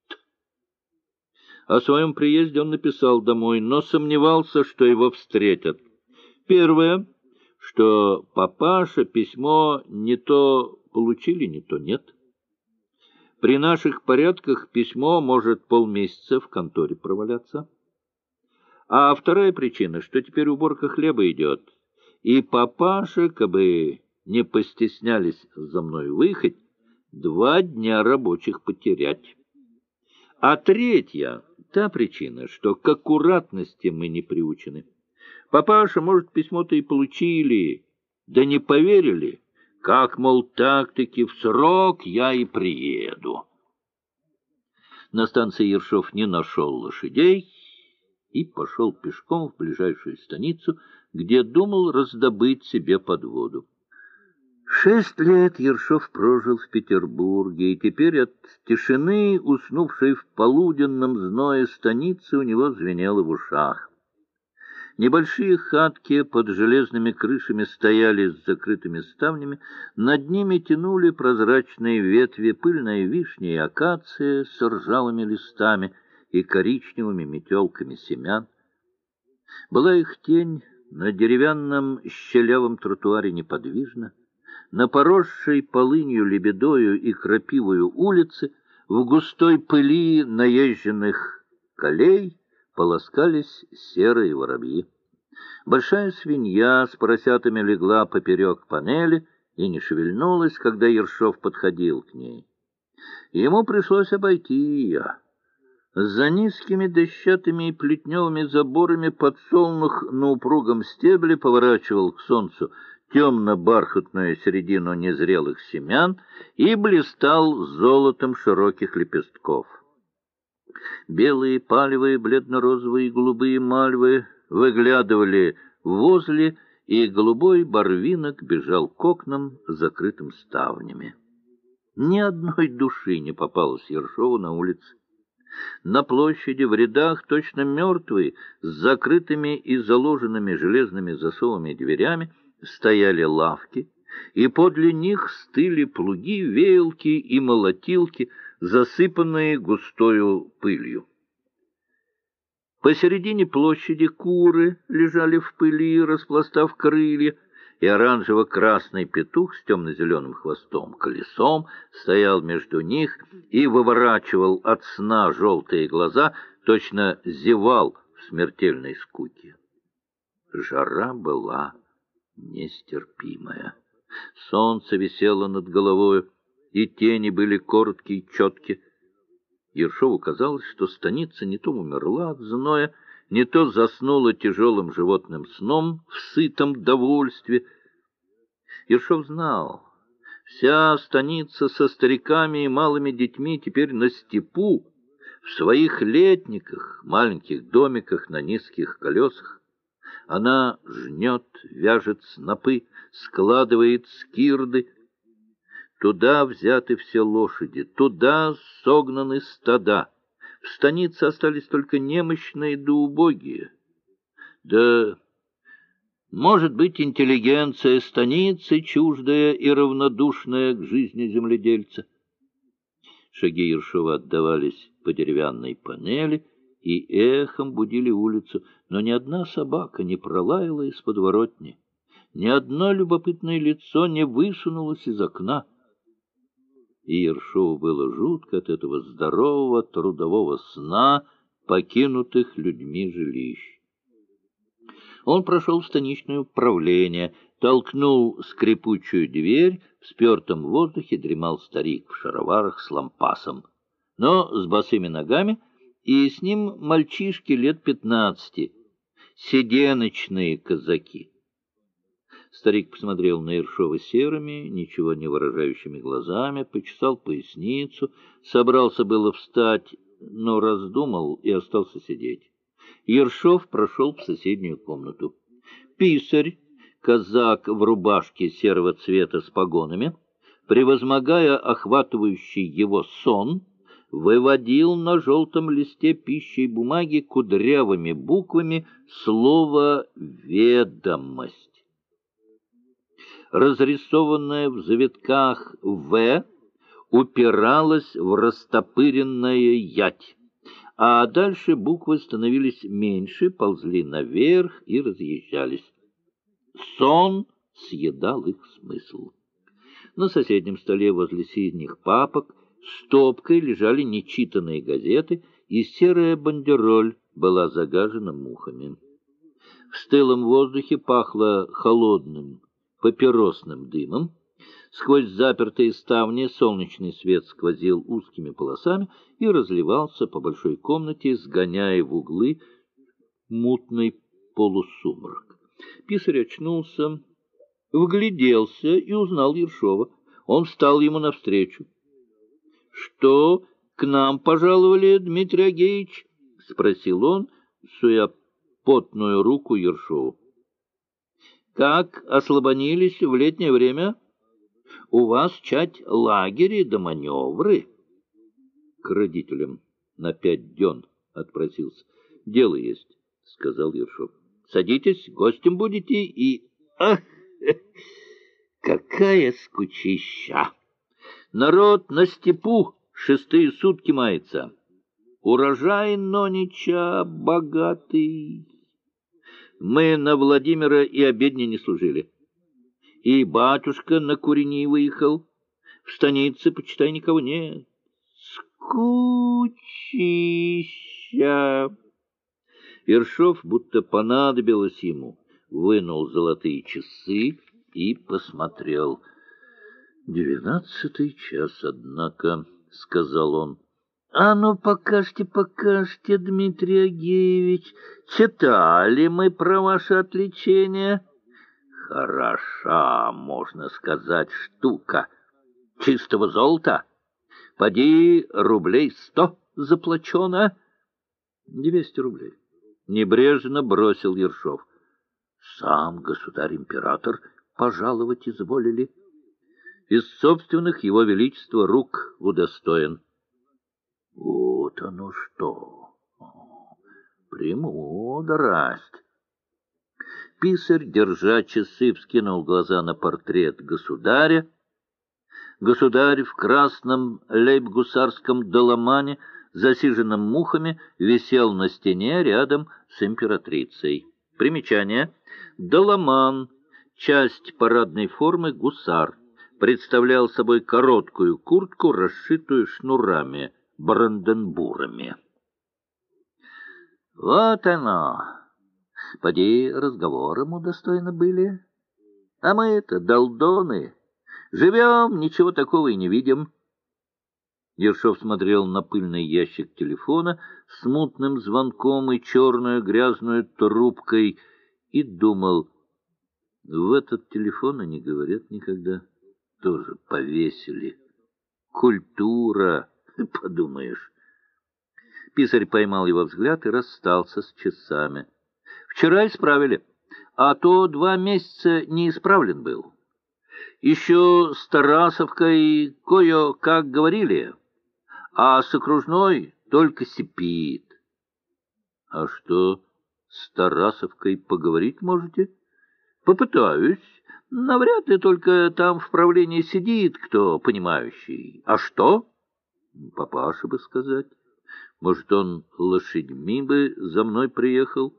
О своем приезде он написал домой, но сомневался, что его встретят. Первое, что папаша письмо не то получили, не то нет. При наших порядках письмо может полмесяца в конторе проваляться. А вторая причина, что теперь уборка хлеба идет, и папаша, кабы не постеснялись за мной выехать, 2 дня рабочих потерять. А третья, та причина, что к аккуратности мы не приучены. Папаша, может, письмо-то и получили, да не поверили, как, мол, так-таки в срок я и приеду. На станции Ершов не нашел лошадей и пошел пешком в ближайшую станицу, где думал раздобыть себе подводу. 6 лет Ершов прожил в Петербурге, и теперь от тишины, уснувшей в полуденном зное станицы, у него звенело в ушах. Небольшие хатки под железными крышами стояли с закрытыми ставнями, над ними тянули прозрачные ветви пыльная вишня и акация с ржавыми листами и коричневыми метелками семян. Была их тень на деревянном щелявом тротуаре неподвижна, на поросшей полынью, лебедою и крапивою улице В густой пыли наезженных колей полоскались серые воробьи. Большая свинья с поросятами легла поперек панели и не шевельнулась, когда Ершов подходил к ней. Ему пришлось обойти ее. За низкими дощатыми и плетневыми заборами подсолнух на упругом стебле поворачивал к солнцу темно-бархатную середину незрелых семян и блистал золотом широких лепестков. Белые, палевые, бледно-розовые и голубые мальвы выглядывали возле, и голубой барвинок бежал к окнам, закрытым ставнями. Ни одной души не попалось Ершову на улице. На площади в рядах, точно мертвые, с закрытыми и заложенными железными засовами дверями, стояли лавки, и подле них стыли плуги, веялки и молотилки, засыпанные густою пылью. Посередине площади куры лежали в пыли, распластав крылья, и оранжево-красный петух с темно-зеленым хвостом колесом стоял между них и выворачивал от сна желтые глаза, точно зевал в смертельной скуке. Жара была нестерпимая. Солнце висело над головой, и тени были короткие и четкие. Ершову казалось, что станица не то умерла от зноя, не то заснула тяжелым животным сном в сытом довольстве. Ершов знал, вся станица со стариками и малыми детьми теперь на степу, в своих летниках, маленьких домиках на низких колесах. Она жнет, вяжет снопы, складывает скирды. Туда взяты все лошади, туда согнаны стада. В станице остались только немощные да убогие. Да, может быть, интеллигенция станицы, чуждая и равнодушная к жизни земледельца. Шаги Ершова отдавались по деревянной панели и эхом будили улицу, но ни одна собака не пролаяла из подворотни, ни одно любопытное лицо не высунулось из окна. И Ершову было жутко от этого здорового трудового сна, покинутых людьми жилищ. Он прошел в станичное управление, толкнул скрипучую дверь, в спертом воздухе дремал старик в шароварах с лампасом, но с босыми ногами, и с ним мальчишки лет 15, седеночные казаки. Старик посмотрел на Ершова серыми, ничего не выражающими глазами, почесал поясницу, собрался было встать, но раздумал и остался сидеть. Ершов прошел в соседнюю комнату. Писарь, казак в рубашке серого цвета с погонами, превозмогая охватывающий его сон, выводил на желтом листе пищей бумаги кудрявыми буквами слово «ведомость». Разрисованное в завитках «В» упиралось в растопыренное «ять», а дальше буквы становились меньше, ползли наверх и разъезжались. Сон съедал их смысл. На соседнем столе возле синих папок стопкой лежали нечитанные газеты, и серая бандероль была загажена мухами. В стылом воздухе пахло холодным папиросным дымом. Сквозь запертые ставни солнечный свет сквозил узкими полосами и разливался по большой комнате, сгоняя в углы мутный полусумрак. Писарь очнулся, вгляделся и узнал Ершова. Он встал ему навстречу. — Что, к нам пожаловали, Дмитрий Агеич? — спросил он, суя потную руку Ершову. — Как ослабонились в летнее время? У вас, чать, лагери да маневры. — К родителям на 5 дён отпросился. — Дело есть, — сказал Ершов. — Садитесь, гостем будете и... Ах, какая скучища! Народ на степу 6-е сутки мается. Урожай нонича богатый. Мы на Владимира и обедни не служили. И батюшка на курени выехал. В станице, почитай, никого нет. кучища. Ершов, будто понадобилось ему, вынул золотые часы и посмотрел. 12-й час, однако, — сказал он. — А ну, покажьте, покажьте, Дмитрий Агеевич, читали мы про ваше отличение? Хороша, можно сказать, штука. Чистого золота? Поди, рублей 100 заплачено. 200 рублей. Небрежно бросил Ершов. Сам государь-император пожаловать изволили. Из собственных его величества рук удостоен. Вот оно что! Премудрость! Писарь, держа часы, вскинул глаза на портрет государя. Государь в красном лейб-гусарском доломане, засиженном мухами, висел на стене рядом с императрицей. Примечание. Доломан — часть парадной формы гусар. Представлял собой короткую куртку, расшитую шнурами, бранденбурами. Вот оно! Поди, разговором удостоены были. А мы-то, долдоны, живем, ничего такого и не видим. Ершов смотрел на пыльный ящик телефона с мутным звонком и черную грязную трубкой и думал, в этот телефон они говорят никогда. Тоже повесили. Культура, подумаешь. Писарь поймал его взгляд и расстался с часами. Вчера исправили, а то 2 месяца не исправлен был. Еще с Тарасовкой кое-как говорили, а с окружной только сипит. А что, с Тарасовкой поговорить можете? Попытаюсь. Навряд ли только там в правлении сидит кто понимающий. А что? Папаша бы сказать. Может, он лошадьми бы за мной приехал?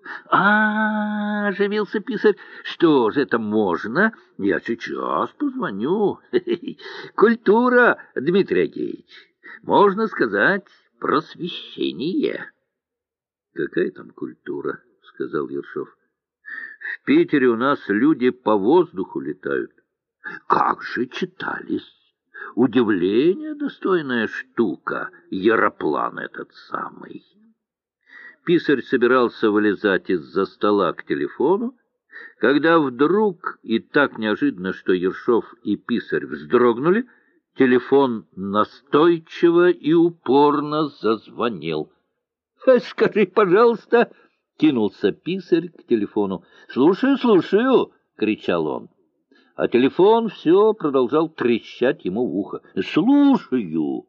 Оживился писарь. Что же это можно? Я сейчас позвоню. Культура, Дмитрий Агеевич. Можно сказать, просвещение. Какая там культура, сказал Ершов. В Питере у нас люди по воздуху летают. Как же читались! Удивление достойная штука, яроплан этот самый. Писарь собирался вылезать из-за стола к телефону, когда вдруг, и так неожиданно, что Ершов и писарь вздрогнули, телефон настойчиво и упорно зазвонил. — Скажи, пожалуйста... — кинулся писарь к телефону. — Слушаю, слушаю! — кричал он. А телефон все продолжал трещать ему в ухо. — Слушаю!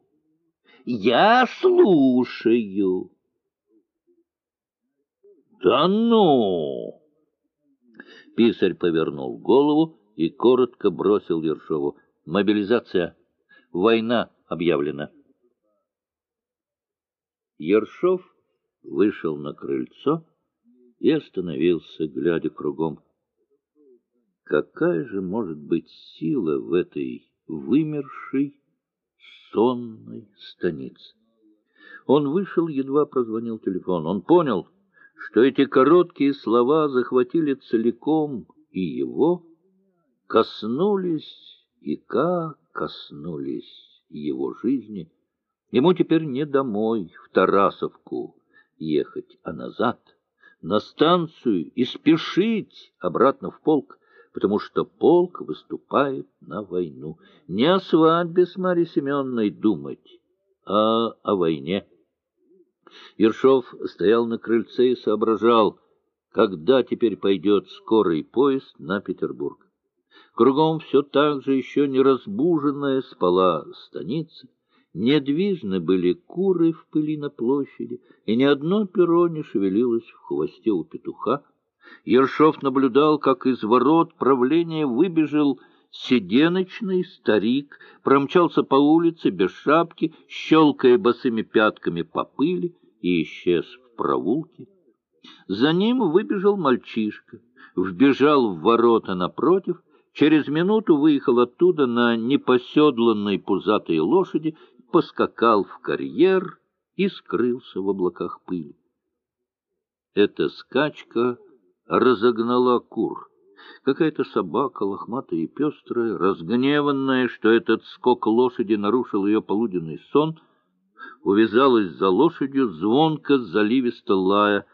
Я слушаю! — Да ну! Писарь повернул голову и коротко бросил Ершову. — Мобилизация! Война объявлена! Ершов вышел на крыльцо и остановился, глядя кругом. Какая же может быть сила в этой вымершей, сонной станице? Он вышел, едва прозвонил телефон. Он понял, что эти короткие слова захватили целиком и его, коснулись, и как коснулись его жизни. Ему теперь не домой, в Тарасовку ехать, а назад, на станцию и спешить обратно в полк, потому что полк выступает на войну. Не о свадьбе с Марьей Семеновной думать, а о войне. Ершов стоял на крыльце и соображал, когда теперь пойдет скорый поезд на Петербург. Кругом все так же еще не разбуженная спала станица, недвижны были куры в пыли на площади, и ни одно перо не шевелилось в хвосте у петуха. Ершов наблюдал, как из ворот правления выбежал седеночный старик, промчался по улице без шапки, щелкая босыми пятками по пыли, и исчез в проулке. За ним выбежал мальчишка, вбежал в ворота напротив, через минуту выехал оттуда на непоседланной пузатой лошади, поскакал в карьер и скрылся в облаках пыли. Эта скачка разогнала кур. Какая-то собака, лохматая и пестрая, разгневанная, что этот скок лошади нарушил ее полуденный сон, увязалась за лошадью, звонко, заливисто лая.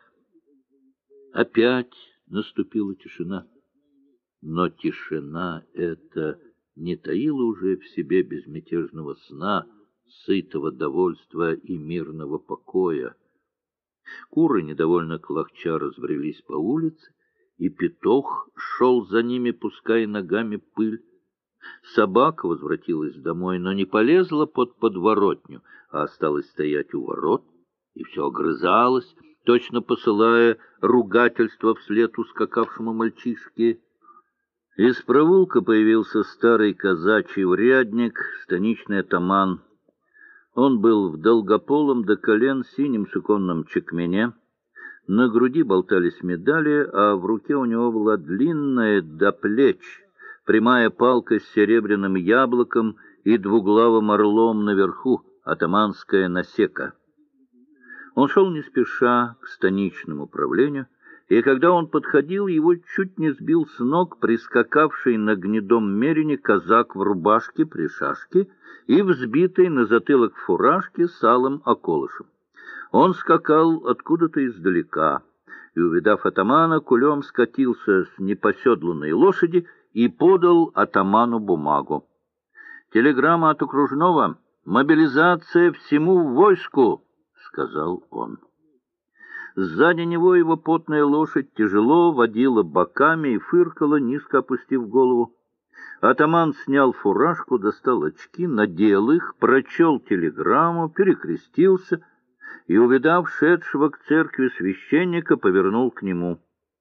Опять наступила тишина. Но тишина эта не таила уже в себе безмятежного сна, сытого довольства и мирного покоя. Куры, недовольно клохча, разбрелись по улице, и петух шел за ними, пуская ногами пыль. Собака возвратилась домой, но не полезла под подворотню, а осталась стоять у ворот, и все огрызалась, точно посылая ругательство вслед ускакавшему мальчишке. Из проулка появился старый казачий урядник, станичный атаман. Он был в долгополом до колен синем суконном чекмене, на груди болтались медали, а в руке у него была длинная до плеч прямая палка с серебряным яблоком и двуглавым орлом наверху, атаманская насека. Он шел не спеша к станичному правлению, и когда он подходил, его чуть не сбил с ног прискакавший на гнедом мерине казак в рубашке при шашке и взбитой на затылок фуражке с алым околышем. Он скакал откуда-то издалека, и, увидав атамана, кулем скатился с непоседланной лошади и подал атаману бумагу. «Телеграмма от окружного. Мобилизация всему войску», — сказал он. Сзади него его потная лошадь тяжело водила боками и фыркала, низко опустив голову. Атаман снял фуражку, достал очки, надел их, прочел телеграмму, перекрестился и, увидав шедшего к церкви священника, повернул к нему.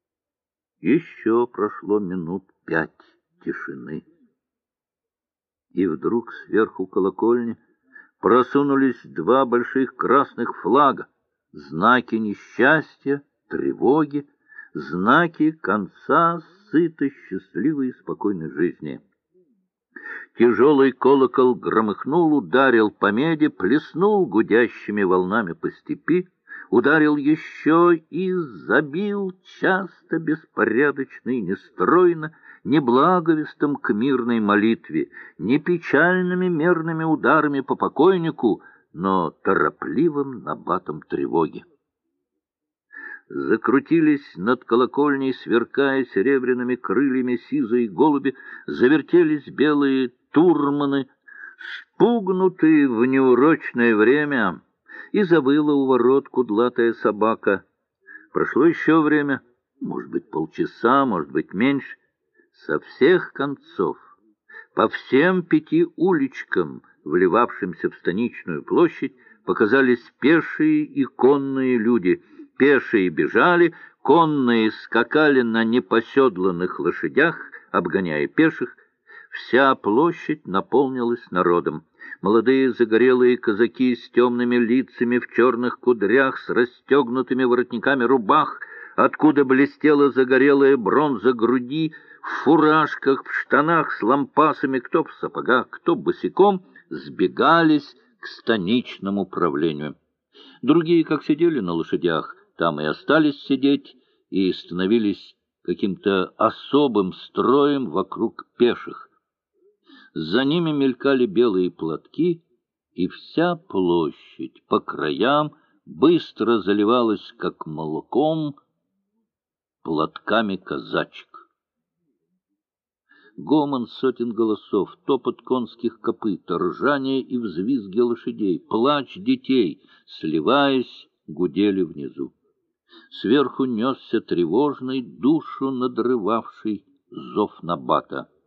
Еще прошло минут 5 тишины. И вдруг сверху колокольни просунулись 2 больших красных флага, знаки несчастья, тревоги, знаки конца сытой, счастливой и спокойной жизни. Тяжелый колокол громыхнул, ударил по меди, плеснул гудящими волнами по степи, ударил еще и забил часто, беспорядочно и нестройно, не благовестом к мирной молитве, не печальными мерными ударами по покойнику, но торопливым набатом тревоги. Закрутились над колокольней, сверкая серебряными крыльями сизые голуби, завертелись белые турманы, спугнутые в неурочное время, и завыла у ворот кудлатая собака. Прошло еще время, может быть, полчаса, может быть, меньше. Со всех концов, по всем 5 уличкам, вливавшимся в станичную площадь, показались пешие и конные люди. Пешие бежали, конные скакали на непоседланных лошадях, обгоняя пеших. Вся площадь наполнилась народом. Молодые загорелые казаки с темными лицами, в черных кудрях, с расстегнутыми воротниками рубах, откуда блестела загорелая бронза груди, в фуражках, в штанах с лампасами, кто в сапогах, кто босиком, сбегались к станичному правлению. Другие, как сидели на лошадях, там и остались сидеть, и становились каким-то особым строем вокруг пеших. За ними мелькали белые платки, и вся площадь по краям быстро заливалась, как молоком, платками казачек. Гомон сотен голосов, топот конских копыт, ржание и взвизги лошадей, плач детей, сливаясь, гудели внизу. Сверху несся тревожный, душу надрывавший зов набата.